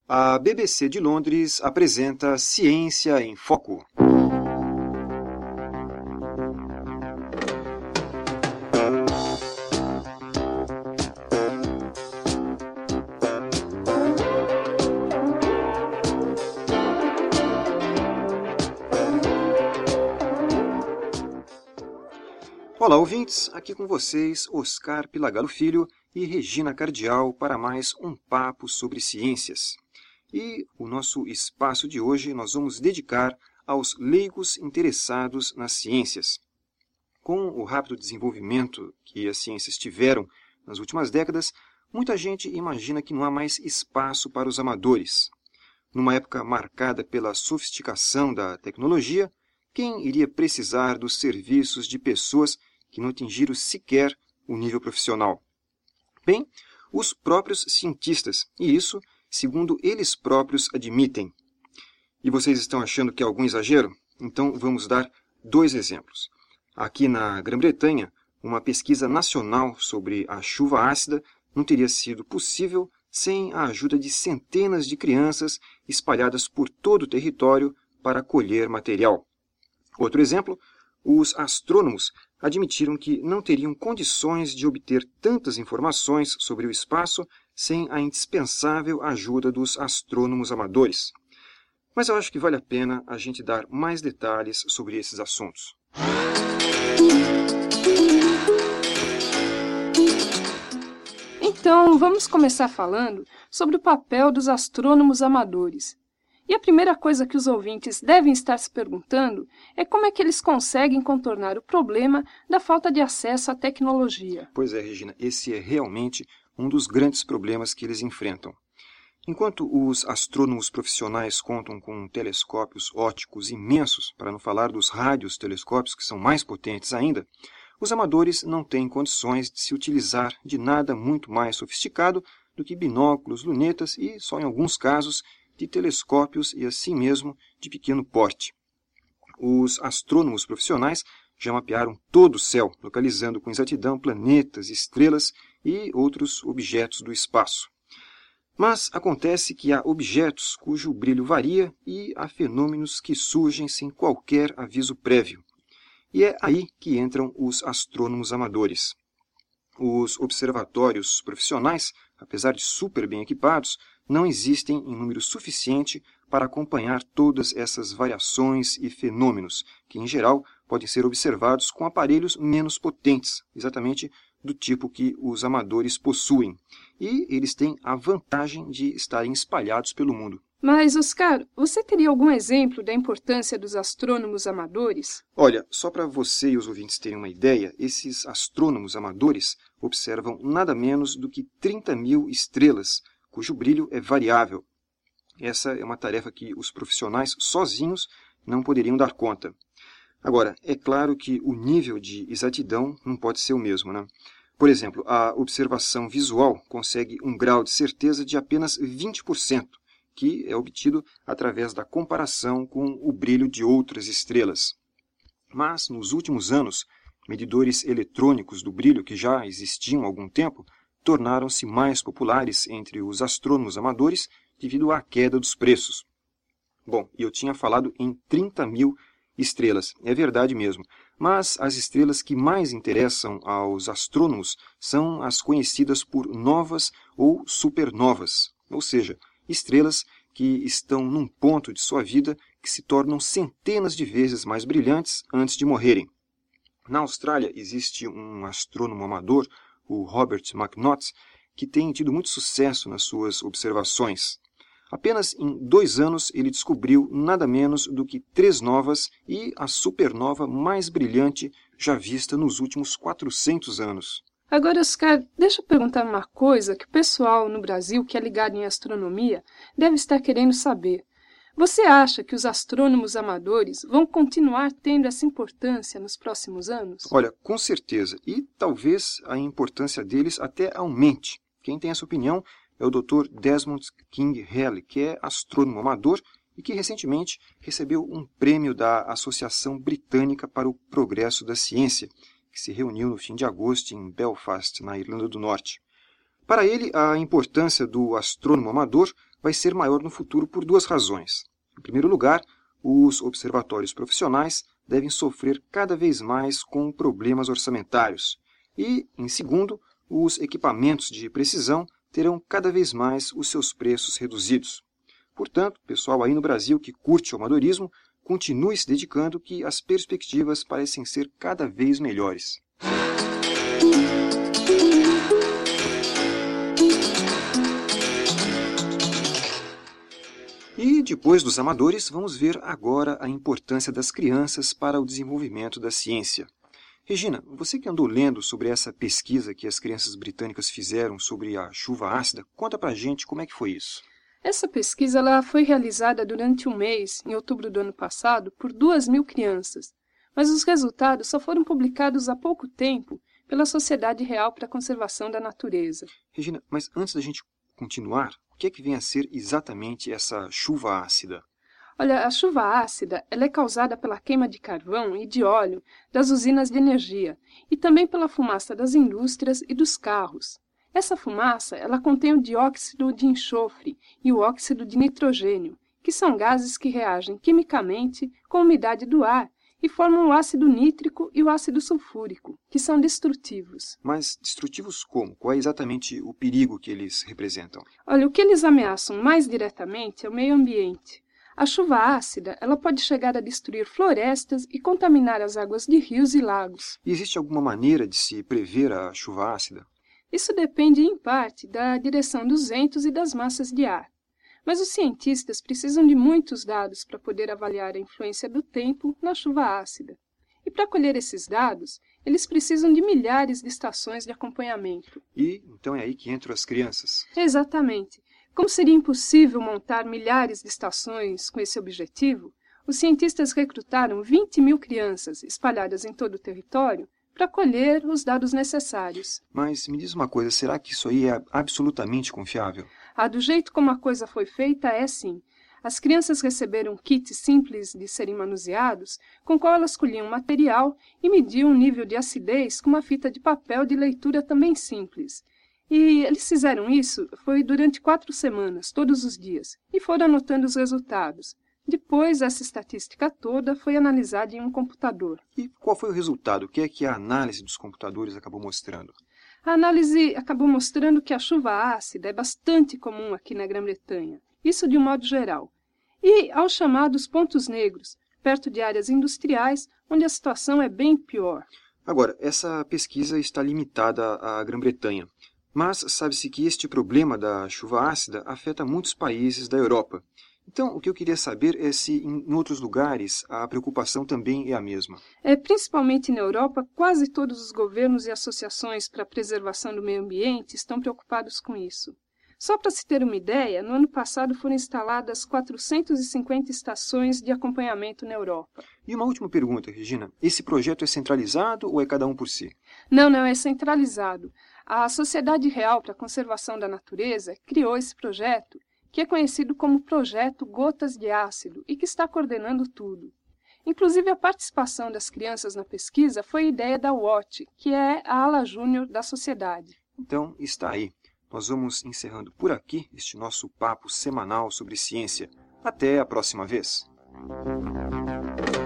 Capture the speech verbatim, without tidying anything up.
A B B C de Londres apresenta Ciência em Foco. Olá, ouvintes! Aqui com vocês, Oscar Pilagalo Filho e Regina Cardial para mais um papo sobre ciências. E o nosso espaço de hoje nós vamos dedicar aos leigos interessados nas ciências. Com o rápido desenvolvimento que as ciências tiveram nas últimas décadas, muita gente imagina que não há mais espaço para os amadores. Numa época marcada pela sofisticação da tecnologia, quem iria precisar dos serviços de pessoas que não atingiram sequer o nível profissional? Bem, os próprios cientistas, e isso segundo eles próprios admitem. E vocês estão achando que é algum exagero? Então vamos dar dois exemplos. Aqui na Grã-Bretanha, uma pesquisa nacional sobre a chuva ácida não teria sido possível sem a ajuda de centenas de crianças espalhadas por todo o território para colher material. Outro exemplo, os astrônomos admitiram que não teriam condições de obter tantas informações sobre o espaço sem a indispensável ajuda dos astrônomos amadores. Mas eu acho que vale a pena a gente dar mais detalhes sobre esses assuntos. Então, vamos começar falando sobre o papel dos astrônomos amadores. E a primeira coisa que os ouvintes devem estar se perguntando é como é que eles conseguem contornar o problema da falta de acesso à tecnologia. Pois é, Regina, esse é realmente um dos grandes problemas que eles enfrentam. Enquanto os astrônomos profissionais contam com telescópios ópticos imensos, para não falar dos radiotelescópios, que são mais potentes ainda, os amadores não têm condições de se utilizar de nada muito mais sofisticado do que binóculos, lunetas e, só em alguns casos, de telescópios e assim mesmo de pequeno porte. Os astrônomos profissionais já mapearam todo o céu, localizando com exatidão planetas, estrelas e outros objetos do espaço. Mas acontece que há objetos cujo brilho varia e há fenômenos que surgem sem qualquer aviso prévio. E é aí que entram os astrônomos amadores. Os observatórios profissionais, apesar de super bem equipados, não existem em número suficiente para acompanhar todas essas variações e fenômenos, que em geral podem ser observados com aparelhos menos potentes, exatamente do tipo que os amadores possuem. E eles têm a vantagem de estarem espalhados pelo mundo. Mas, Oscar, você teria algum exemplo da importância dos astrônomos amadores? Olha, só para você e os ouvintes terem uma ideia, esses astrônomos amadores observam nada menos do que trinta mil estrelas, cujo brilho é variável. Essa é uma tarefa que os profissionais sozinhos não poderiam dar conta. Agora, é claro que o nível de exatidão não pode ser o mesmo, né? Por exemplo, a observação visual consegue um grau de certeza de apenas vinte por cento, que é obtido através da comparação com o brilho de outras estrelas. Mas, nos últimos anos, medidores eletrônicos do brilho que já existiam há algum tempo tornaram-se mais populares entre os astrônomos amadores devido à queda dos preços. Bom, eu tinha falado em trinta mil estrelas, é verdade mesmo, mas as estrelas que mais interessam aos astrônomos são as conhecidas por novas ou supernovas, ou seja, estrelas que estão num ponto de sua vida que se tornam centenas de vezes mais brilhantes antes de morrerem. Na Austrália existe um astrônomo amador, o Robert McNaught, que tem tido muito sucesso nas suas observações. Apenas em dois anos ele descobriu nada menos do que três novas e a supernova mais brilhante já vista nos últimos quatrocentos anos. Agora, Oscar, deixa eu perguntar uma coisa que o pessoal no Brasil que é ligado em astronomia deve estar querendo saber. Você acha que os astrônomos amadores vão continuar tendo essa importância nos próximos anos? Olha, com certeza. E talvez a importância deles até aumente. Quem tem essa opinião é o doutor Desmond King Halley, que é astrônomo amador e que recentemente recebeu um prêmio da Associação Britânica para o Progresso da Ciência, que se reuniu no fim de agosto em Belfast, na Irlanda do Norte. Para ele, a importância do astrônomo amador vai ser maior no futuro por duas razões. Em primeiro lugar, os observatórios profissionais devem sofrer cada vez mais com problemas orçamentários. E, em segundo, os equipamentos de precisão terão cada vez mais os seus preços reduzidos. Portanto, pessoal aí no Brasil que curte o amadorismo, continue se dedicando que as perspectivas parecem ser cada vez melhores. E depois dos amadores, vamos ver agora a importância das crianças para o desenvolvimento da ciência. Regina, você que andou lendo sobre essa pesquisa que as crianças britânicas fizeram sobre a chuva ácida, conta pra gente como é que foi isso. Essa pesquisa ela foi realizada durante um mês, em outubro do ano passado, por duas mil crianças, mas os resultados só foram publicados há pouco tempo pela Sociedade Real para a Conservação da Natureza. Regina, mas antes da gente continuar, o que é que vem a ser exatamente essa chuva ácida? Olha, a chuva ácida ela é causada pela queima de carvão e de óleo das usinas de energia e também pela fumaça das indústrias e dos carros. Essa fumaça ela contém o dióxido de enxofre e o óxido de nitrogênio, que são gases que reagem quimicamente com a umidade do ar e formam o ácido nítrico e o ácido sulfúrico, que são destrutivos. Mas destrutivos como? Qual é exatamente o perigo que eles representam? Olha, o que eles ameaçam mais diretamente é o meio ambiente. A chuva ácida ela pode chegar a destruir florestas e contaminar as águas de rios e lagos. E existe alguma maneira de se prever a chuva ácida? Isso depende, em parte, da direção dos ventos e das massas de ar. Mas os cientistas precisam de muitos dados para poder avaliar a influência do tempo na chuva ácida. E para colher esses dados, eles precisam de milhares de estações de acompanhamento. E então é aí que entram as crianças. Exatamente. Como seria impossível montar milhares de estações com esse objetivo, os cientistas recrutaram vinte mil crianças espalhadas em todo o território para colher os dados necessários. Mas me diz uma coisa, será que isso aí é absolutamente confiável? Ah, do jeito como a coisa foi feita, é sim. As crianças receberam kits simples de serem manuseados, com o qual elas colhiam material e mediam o nível de acidez com uma fita de papel de leitura também simples. E eles fizeram isso foi durante quatro semanas, todos os dias, e foram anotando os resultados. Depois, essa estatística toda foi analisada em um computador. E qual foi o resultado? O que é que a análise dos computadores acabou mostrando? A análise acabou mostrando que a chuva ácida é bastante comum aqui na Grã-Bretanha, isso de um modo geral, e aos chamados pontos negros, perto de áreas industriais, onde a situação é bem pior. Agora, essa pesquisa está limitada à Grã-Bretanha. Mas sabe-se que este problema da chuva ácida afeta muitos países da Europa. Então, o que eu queria saber é se em outros lugares a preocupação também é a mesma. É, principalmente na Europa, quase todos os governos e associações para a preservação do meio ambiente estão preocupados com isso. Só para se ter uma ideia, no ano passado foram instaladas quatrocentas e cinquenta estações de acompanhamento na Europa. E uma última pergunta, Regina. Esse projeto é centralizado ou é cada um por si? Não, não, é centralizado. A Sociedade Real para a Conservação da Natureza criou esse projeto, que é conhecido como Projeto Gotas de Ácido e que está coordenando tudo. Inclusive, a participação das crianças na pesquisa foi ideia da W O T, que é a ala júnior da sociedade. Então, está aí. Nós vamos encerrando por aqui este nosso papo semanal sobre ciência. Até a próxima vez!